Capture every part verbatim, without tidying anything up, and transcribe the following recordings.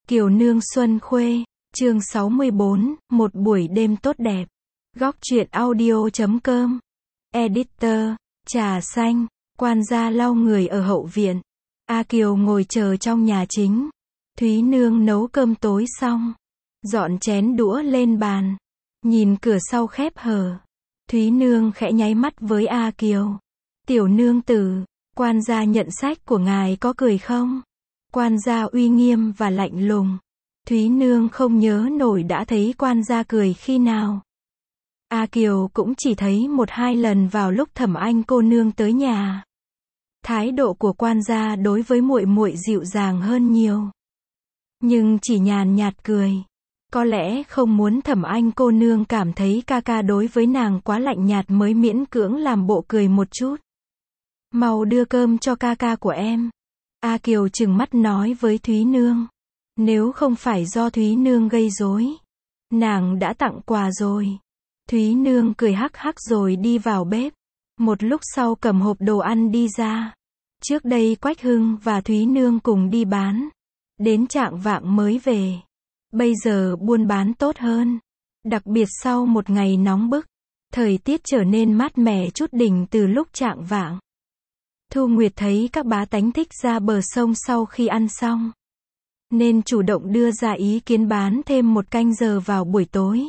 Kiều Nương Xuân Khuê, chương sáu mươi bốn, một buổi đêm tốt đẹp. Góc truyện audio chấm com. Editor, trà xanh, quan gia lau người ở hậu viện. A Kiều ngồi chờ trong nhà chính. Thúy Nương nấu cơm tối xong, dọn chén đũa lên bàn. Nhìn cửa sau khép hờ. Thúy Nương khẽ nháy mắt với A Kiều. Tiểu nương tử, quan gia nhận sách của ngài có cười không? Quan gia uy nghiêm và lạnh lùng. Thúy Nương không nhớ nổi đã thấy quan gia cười khi nào. A Kiều cũng chỉ thấy một hai lần vào lúc Thẩm Anh cô nương tới nhà. Thái độ của quan gia đối với muội muội dịu dàng hơn nhiều. Nhưng chỉ nhàn nhạt cười. Có lẽ không muốn Thẩm Anh cô nương cảm thấy ca ca đối với nàng quá lạnh nhạt mới miễn cưỡng làm bộ cười một chút. Mau đưa cơm cho ca ca của em. A Kiều trừng mắt nói với Thúy Nương. Nếu không phải do Thúy Nương gây rối, nàng đã tặng quà rồi. Thúy Nương cười hắc hắc rồi đi vào bếp. Một lúc sau cầm hộp đồ ăn đi ra. Trước đây Quách Hưng và Thúy Nương cùng đi bán. Đến chạng vạng mới về. Bây giờ buôn bán tốt hơn. Đặc biệt sau một ngày nóng bức. Thời tiết trở nên mát mẻ chút đỉnh từ lúc chạng vạng. Thu Nguyệt thấy các bá tánh thích ra bờ sông sau khi ăn xong. Nên chủ động đưa ra ý kiến bán thêm một canh giờ vào buổi tối.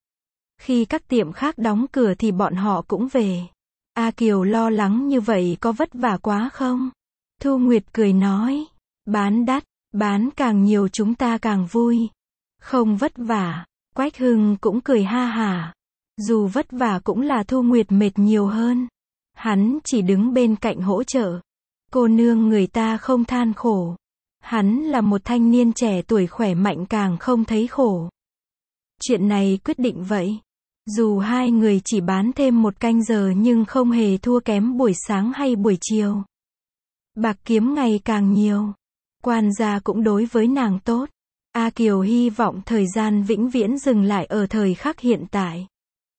Khi các tiệm khác đóng cửa thì bọn họ cũng về. A Kiều lo lắng như vậy có vất vả quá không? Thu Nguyệt cười nói. Bán đắt, bán càng nhiều chúng ta càng vui. Không vất vả. Quách Hưng cũng cười ha hả. Dù vất vả cũng là Thu Nguyệt mệt nhiều hơn. Hắn chỉ đứng bên cạnh hỗ trợ. Cô nương người ta không than khổ. Hắn là một thanh niên trẻ tuổi khỏe mạnh càng không thấy khổ. Chuyện này quyết định vậy. Dù hai người chỉ bán thêm một canh giờ nhưng không hề thua kém buổi sáng hay buổi chiều. Bạc kiếm ngày càng nhiều. Quan gia cũng đối với nàng tốt. A Kiều hy vọng thời gian vĩnh viễn dừng lại ở thời khắc hiện tại.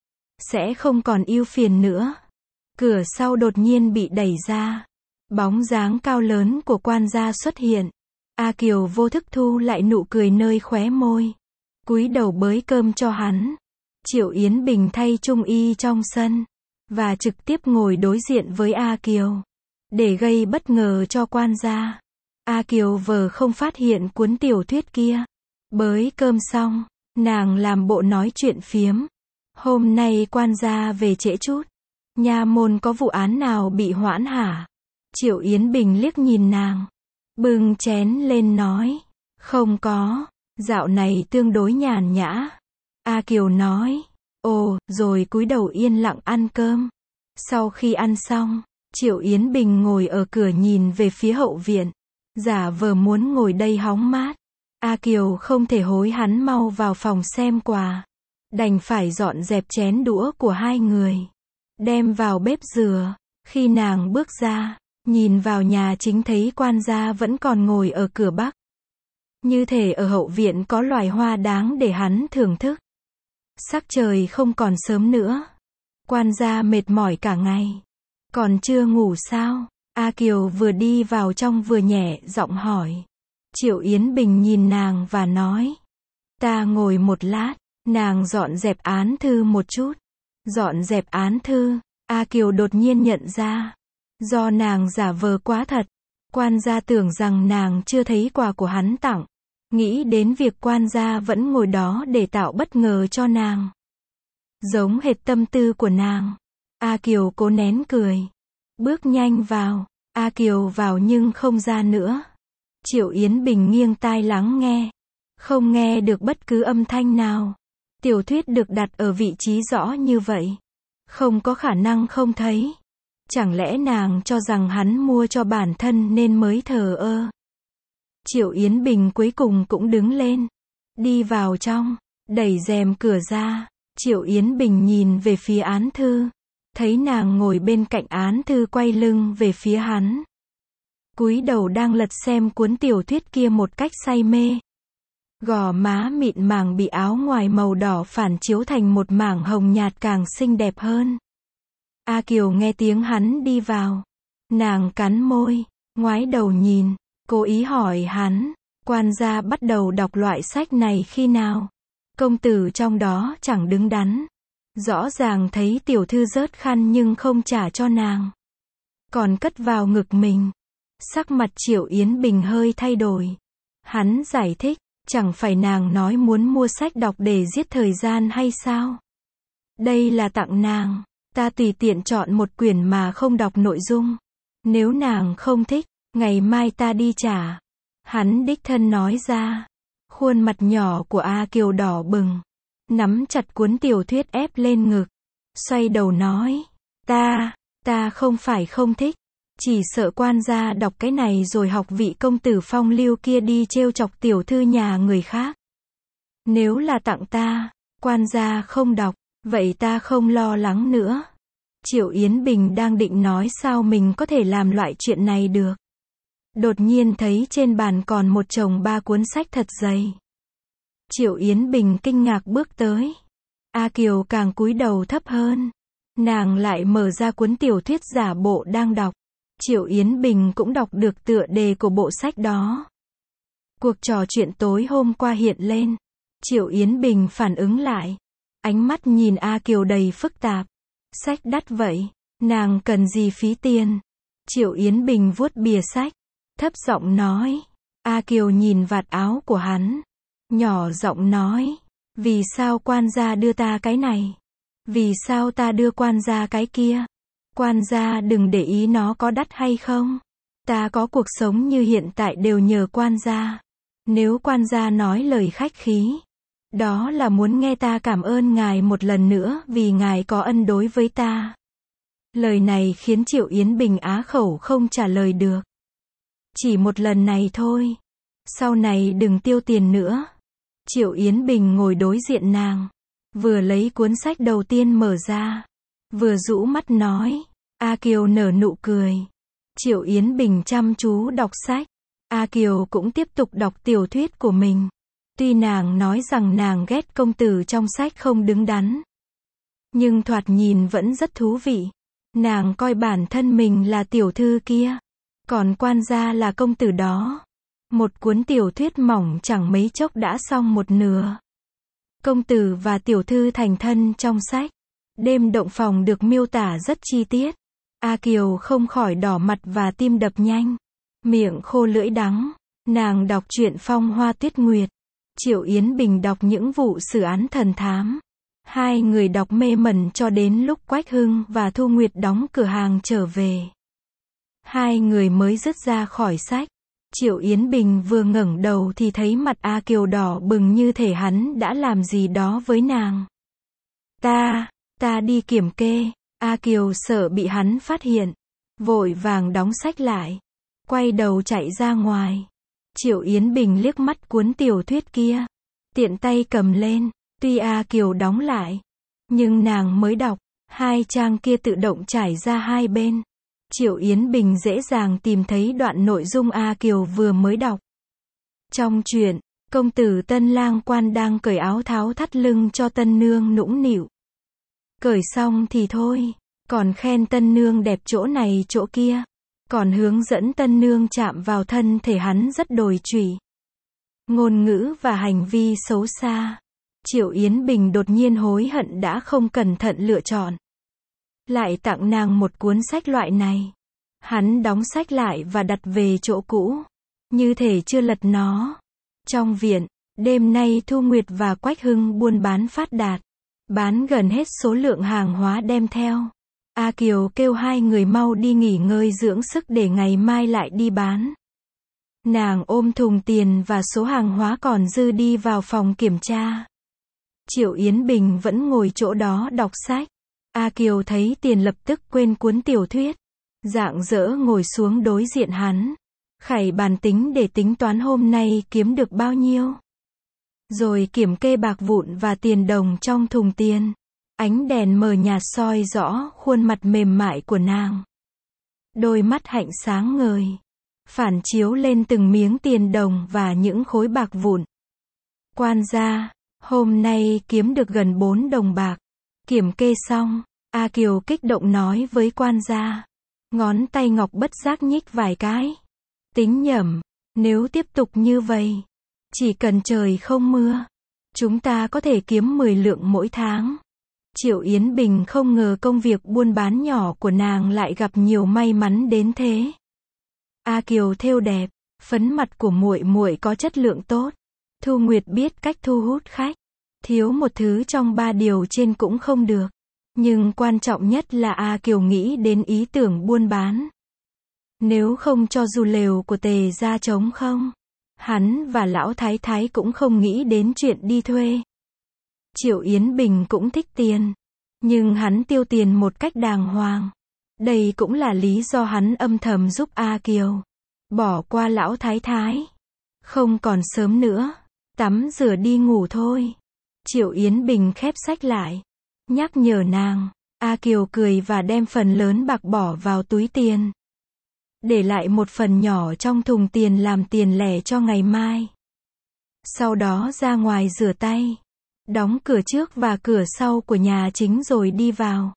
Sẽ không còn ưu phiền nữa. Cửa sau đột nhiên bị đẩy ra. Bóng dáng cao lớn của quan gia xuất hiện. A Kiều vô thức thu lại nụ cười nơi khóe môi. Cúi đầu bới cơm cho hắn. Triệu Yến Bình thay trung y trong sân. Và trực tiếp ngồi đối diện với A Kiều. Để gây bất ngờ cho quan gia. A Kiều vờ không phát hiện cuốn tiểu thuyết kia. Bới cơm xong, nàng làm bộ nói chuyện phiếm. Hôm nay quan gia về trễ chút. Nha môn có vụ án nào bị hoãn hả? Triệu Yến Bình liếc nhìn nàng. Bưng chén lên nói. Không có, dạo này tương đối nhàn nhã. A Kiều nói. Ồ, rồi cúi đầu yên lặng ăn cơm. Sau khi ăn xong, Triệu Yến Bình ngồi ở cửa nhìn về phía hậu viện. Giả vờ muốn ngồi đây hóng mát. A Kiều không thể hối hắn mau vào phòng xem quà. Đành phải dọn dẹp chén đũa của hai người. Đem vào bếp rửa. Khi nàng bước ra, nhìn vào nhà chính thấy quan gia vẫn còn ngồi ở cửa bắc. Như thể ở hậu viện có loài hoa đáng để hắn thưởng thức. Sắc trời không còn sớm nữa. Quan gia mệt mỏi cả ngày. Còn chưa ngủ sao? A Kiều vừa đi vào trong vừa nhẹ giọng hỏi. Triệu Yến Bình nhìn nàng và nói. Ta ngồi một lát. Nàng dọn dẹp án thư một chút. Dọn dẹp án thư. A Kiều đột nhiên nhận ra. Do nàng giả vờ quá thật. Quan gia tưởng rằng nàng chưa thấy quà của hắn tặng. Nghĩ đến việc quan gia vẫn ngồi đó để tạo bất ngờ cho nàng. Giống hệt tâm tư của nàng. A Kiều cố nén cười. Bước nhanh vào. A Kiều vào nhưng không ra nữa. Triệu Yến Bình nghiêng tai lắng nghe. Không nghe được bất cứ âm thanh nào. Tiểu thuyết được đặt ở vị trí rõ như vậy. Không có khả năng không thấy. Chẳng lẽ nàng cho rằng hắn mua cho bản thân nên mới thờ ơ. Triệu Yến Bình cuối cùng cũng đứng lên. Đi vào trong. Đẩy rèm cửa ra. Triệu Yến Bình nhìn về phía án thư. Thấy nàng ngồi bên cạnh án thư quay lưng về phía hắn. Cúi đầu đang lật xem cuốn tiểu thuyết kia một cách say mê. Gò má mịn màng bị áo ngoài màu đỏ phản chiếu thành một mảng hồng nhạt càng xinh đẹp hơn. A Kiều nghe tiếng hắn đi vào. Nàng cắn môi, ngoái đầu nhìn, cố ý hỏi hắn. Quan gia bắt đầu đọc loại sách này khi nào? Công tử trong đó chẳng đứng đắn. Rõ ràng thấy tiểu thư rớt khăn nhưng không trả cho nàng. Còn cất vào ngực mình. Sắc mặt Triệu Yến Bình hơi thay đổi. Hắn giải thích, chẳng phải nàng nói muốn mua sách đọc để giết thời gian hay sao? Đây là tặng nàng. Ta tùy tiện chọn một quyển mà không đọc nội dung. Nếu nàng không thích, ngày mai ta đi trả. Hắn đích thân nói ra. Khuôn mặt nhỏ của A Kiều đỏ bừng. Nắm chặt cuốn tiểu thuyết ép lên ngực. Xoay đầu nói. Ta, ta không phải không thích. Chỉ sợ quan gia đọc cái này rồi học vị công tử phong lưu kia đi trêu chọc tiểu thư nhà người khác. Nếu là tặng ta, quan gia không đọc, vậy ta không lo lắng nữa. Triệu Yến Bình đang định nói sao mình có thể làm loại chuyện này được. Đột nhiên thấy trên bàn còn một chồng ba cuốn sách thật dày. Triệu Yến Bình kinh ngạc bước tới. A Kiều càng cúi đầu thấp hơn. Nàng lại mở ra cuốn tiểu thuyết giả bộ đang đọc. Triệu Yến Bình cũng đọc được tựa đề của bộ sách đó. Cuộc trò chuyện tối hôm qua hiện lên. Triệu Yến Bình phản ứng lại. Ánh mắt nhìn A Kiều đầy phức tạp. Sách đắt vậy, nàng cần gì phí tiền? Triệu Yến Bình vuốt bìa sách, thấp giọng nói. A Kiều nhìn vạt áo của hắn, nhỏ giọng nói. Vì sao quan gia đưa ta cái này? Vì sao ta đưa quan gia cái kia? Quan gia đừng để ý nó có đắt hay không. Ta có cuộc sống như hiện tại đều nhờ quan gia. Nếu quan gia nói lời khách khí, đó là muốn nghe ta cảm ơn ngài một lần nữa vì ngài có ân đối với ta. Lời này khiến Triệu Yến Bình á khẩu không trả lời được. Chỉ một lần này thôi. Sau này đừng tiêu tiền nữa. Triệu Yến Bình ngồi đối diện nàng. Vừa lấy cuốn sách đầu tiên mở ra. Vừa rũ mắt nói. A Kiều nở nụ cười. Triệu Yến Bình chăm chú đọc sách. A Kiều cũng tiếp tục đọc tiểu thuyết của mình. Tuy nàng nói rằng nàng ghét công tử trong sách không đứng đắn. Nhưng thoạt nhìn vẫn rất thú vị. Nàng coi bản thân mình là tiểu thư kia. Còn quan gia là công tử đó. Một cuốn tiểu thuyết mỏng chẳng mấy chốc đã xong một nửa. Công tử và tiểu thư thành thân trong sách. Đêm động phòng được miêu tả rất chi tiết. A Kiều không khỏi đỏ mặt và tim đập nhanh. Miệng khô lưỡi đắng. Nàng đọc truyện Phong Hoa Tuyết Nguyệt. Triệu Yến Bình đọc những vụ xử án thần thám. Hai người đọc mê mẩn cho đến lúc Quách Hưng và Thu Nguyệt đóng cửa hàng trở về. Hai người mới dứt ra khỏi sách. Triệu Yến Bình vừa ngẩng đầu thì thấy mặt A Kiều đỏ bừng như thể hắn đã làm gì đó với nàng. Ta, ta đi kiểm kê. A Kiều sợ bị hắn phát hiện. Vội vàng đóng sách lại. Quay đầu chạy ra ngoài. Triệu Yến Bình liếc mắt cuốn tiểu thuyết kia. Tiện tay cầm lên. Tuy A Kiều đóng lại. Nhưng nàng mới đọc. Hai trang kia tự động trải ra hai bên. Triệu Yến Bình dễ dàng tìm thấy đoạn nội dung A Kiều vừa mới đọc. Trong truyện, công tử Tân Lang Quan đang cởi áo tháo thắt lưng cho tân nương nũng nịu. Cởi xong thì thôi. Còn khen tân nương đẹp chỗ này chỗ kia. Còn hướng dẫn tân nương chạm vào thân thể hắn rất đồi trụy. Ngôn ngữ và hành vi xấu xa. Triệu Yến Bình đột nhiên hối hận đã không cẩn thận lựa chọn. Lại tặng nàng một cuốn sách loại này. Hắn đóng sách lại và đặt về chỗ cũ. Như thể chưa lật nó. Trong viện, đêm nay Thu Nguyệt và Quách Hưng buôn bán phát đạt. Bán gần hết số lượng hàng hóa đem theo. A Kiều kêu hai người mau đi nghỉ ngơi dưỡng sức để ngày mai lại đi bán. Nàng ôm thùng tiền và số hàng hóa còn dư đi vào phòng kiểm tra. Triệu Yến Bình vẫn ngồi chỗ đó đọc sách. A Kiều thấy tiền lập tức quên cuốn tiểu thuyết. Rạng rỡ ngồi xuống đối diện hắn. Khải bàn tính để tính toán hôm nay kiếm được bao nhiêu. Rồi kiểm kê bạc vụn và tiền đồng trong thùng tiền. Ánh đèn mờ nhạt soi rõ khuôn mặt mềm mại của nàng. Đôi mắt hạnh sáng ngời. Phản chiếu lên từng miếng tiền đồng và những khối bạc vụn. Quan gia, hôm nay kiếm được gần bốn đồng bạc. Kiểm kê xong, A Kiều kích động nói với quan gia. Ngón tay ngọc bất giác nhích vài cái. Tính nhẩm, nếu tiếp tục như vậy, Chỉ cần trời không mưa, chúng ta có thể kiếm mười lượng mỗi tháng. Triệu Yến Bình không ngờ công việc buôn bán nhỏ của nàng lại gặp nhiều may mắn đến thế. A Kiều thêu đẹp, phấn mặt của muội muội có chất lượng tốt. Thu Nguyệt biết cách thu hút khách. Thiếu một thứ trong ba điều trên cũng không được. Nhưng quan trọng nhất là A Kiều nghĩ đến ý tưởng buôn bán. Nếu không cho dù lều của Tề gia trống không, hắn và lão thái thái cũng không nghĩ đến chuyện đi thuê. Triệu Yến Bình cũng thích tiền, nhưng hắn tiêu tiền một cách đàng hoàng. Đây cũng là lý do hắn âm thầm giúp A Kiều. Bỏ qua lão thái thái. Không còn sớm nữa, tắm rửa đi ngủ thôi. Triệu Yến Bình khép sách lại, nhắc nhở nàng. A Kiều cười và đem phần lớn bạc bỏ vào túi tiền. Để lại một phần nhỏ trong thùng tiền làm tiền lẻ cho ngày mai. Sau đó ra ngoài rửa tay, đóng cửa trước và cửa sau của nhà chính rồi đi vào.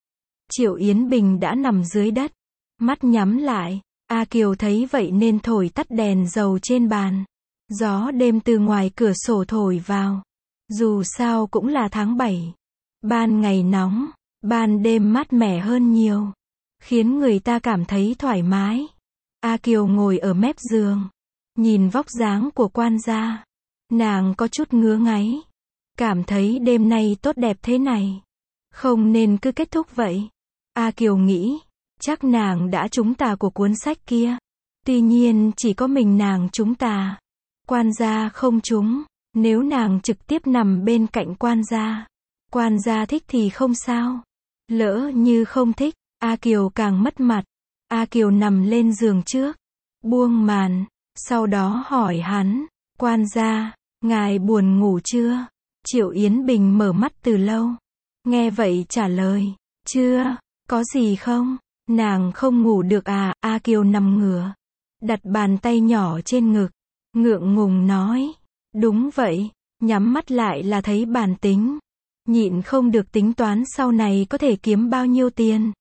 Triệu Yến Bình đã nằm dưới đất, mắt nhắm lại. A Kiều thấy vậy nên thổi tắt đèn dầu trên bàn. Gió đêm từ ngoài cửa sổ thổi vào. Dù sao cũng là tháng bảy. Ban ngày nóng, ban đêm mát mẻ hơn nhiều, khiến người ta cảm thấy thoải mái. A Kiều ngồi ở mép giường, nhìn vóc dáng của quan gia. Nàng có chút ngứa ngáy, cảm thấy đêm nay tốt đẹp thế này, không nên cứ kết thúc vậy. A Kiều nghĩ, chắc nàng đã trúng tà của cuốn sách kia. Tuy nhiên chỉ có mình nàng trúng tà, quan gia không trúng. Nếu nàng trực tiếp nằm bên cạnh quan gia, quan gia thích thì không sao. Lỡ như không thích, A Kiều càng mất mặt. A Kiều nằm lên giường trước, buông màn, sau đó hỏi hắn, quan gia, ngài buồn ngủ chưa? Triệu Yến Bình mở mắt từ lâu. Nghe vậy trả lời, chưa, có gì không? Nàng không ngủ được à? A Kiều nằm ngửa, đặt bàn tay nhỏ trên ngực, ngượng ngùng nói, đúng vậy, nhắm mắt lại là thấy bản tính. Nhịn không được tính toán sau này có thể kiếm bao nhiêu tiền.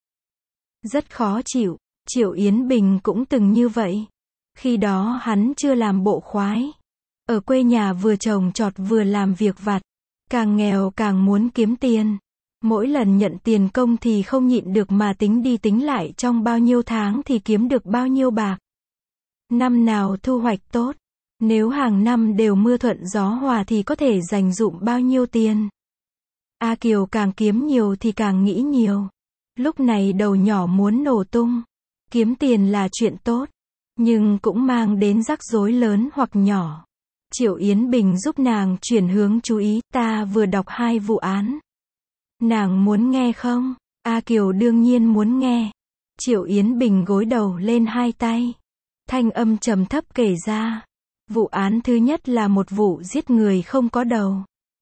Rất khó chịu. Triệu Yến Bình cũng từng như vậy. Khi đó hắn chưa làm bộ khoái. Ở quê nhà vừa trồng trọt vừa làm việc vặt. Càng nghèo càng muốn kiếm tiền. Mỗi lần nhận tiền công thì không nhịn được mà tính đi tính lại trong bao nhiêu tháng thì kiếm được bao nhiêu bạc. Năm nào thu hoạch tốt, nếu hàng năm đều mưa thuận gió hòa thì có thể dành dụm bao nhiêu tiền. A Kiều càng kiếm nhiều thì càng nghĩ nhiều. Lúc này đầu nhỏ muốn nổ tung. Kiếm tiền là chuyện tốt, nhưng cũng mang đến rắc rối lớn hoặc nhỏ. Triệu Yến Bình giúp nàng chuyển hướng chú ý, ta vừa đọc hai vụ án. Nàng muốn nghe không? A Kiều đương nhiên muốn nghe. Triệu Yến Bình gối đầu lên hai tay. Thanh âm trầm thấp kể ra. Vụ án thứ nhất là một vụ giết người không có đầu.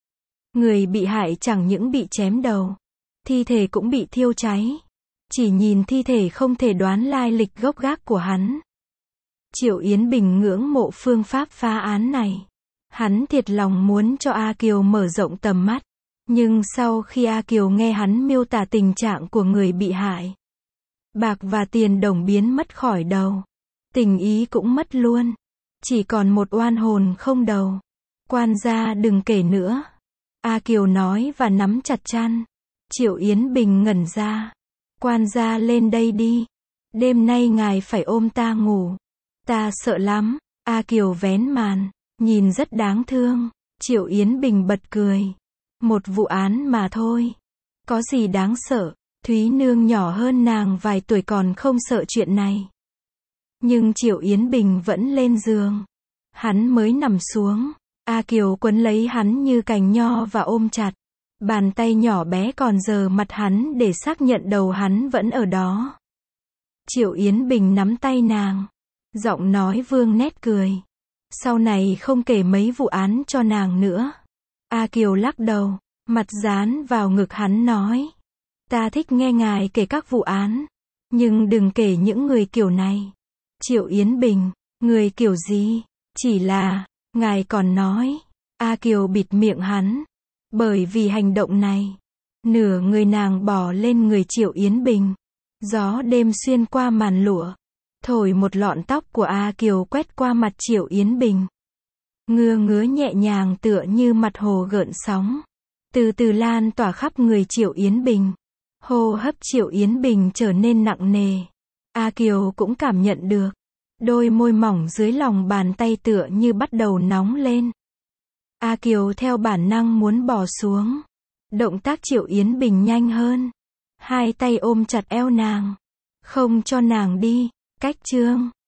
Người bị hại chẳng những bị chém đầu, thi thể cũng bị thiêu cháy. Chỉ nhìn thi thể không thể đoán lai lịch gốc gác của hắn. Triệu Yến Bình ngưỡng mộ phương pháp phá án này. Hắn thiệt lòng muốn cho A Kiều mở rộng tầm mắt. Nhưng sau khi A Kiều nghe hắn miêu tả tình trạng của người bị hại, bạc và tiền đồng biến mất khỏi đầu, tình ý cũng mất luôn. Chỉ còn một oan hồn không đầu. Quan gia đừng kể nữa. A Kiều nói và nắm chặt chăn. Triệu Yến Bình ngẩn ra. Quan gia lên đây đi. Đêm nay ngài phải ôm ta ngủ. Ta sợ lắm. A Kiều vén màn, nhìn rất đáng thương. Triệu Yến Bình bật cười. Một vụ án mà thôi. Có gì đáng sợ. Thúy Nương nhỏ hơn nàng vài tuổi còn không sợ chuyện này. Nhưng Triệu Yến Bình vẫn lên giường. Hắn mới nằm xuống. A Kiều quấn lấy hắn như cành nho và ôm chặt. Bàn tay nhỏ bé còn dờ mặt hắn để xác nhận đầu hắn vẫn ở đó. Triệu Yến Bình nắm tay nàng. Giọng nói vương nét cười. Sau này không kể mấy vụ án cho nàng nữa. A Kiều lắc đầu, mặt dán vào ngực hắn nói. Ta thích nghe ngài kể các vụ án. Nhưng đừng kể những người kiểu này. Triệu Yến Bình, người kiểu gì? Chỉ là, ngài còn nói. A Kiều bịt miệng hắn. Bởi vì hành động này, nửa người nàng bò lên người Triệu Yến Bình. Gió đêm xuyên qua màn lụa, thổi một lọn tóc của A Kiều quét qua mặt Triệu Yến Bình. Ngứa ngứa nhẹ nhàng tựa như mặt hồ gợn sóng. Từ từ lan tỏa khắp người Triệu Yến Bình. Hô hấp Triệu Yến Bình trở nên nặng nề. A Kiều cũng cảm nhận được. Đôi môi mỏng dưới lòng bàn tay tựa như bắt đầu nóng lên. A Kiều theo bản năng muốn bò xuống. Động tác Triệu Yến Bình nhanh hơn. Hai tay ôm chặt eo nàng. Không cho nàng đi. Cách chương.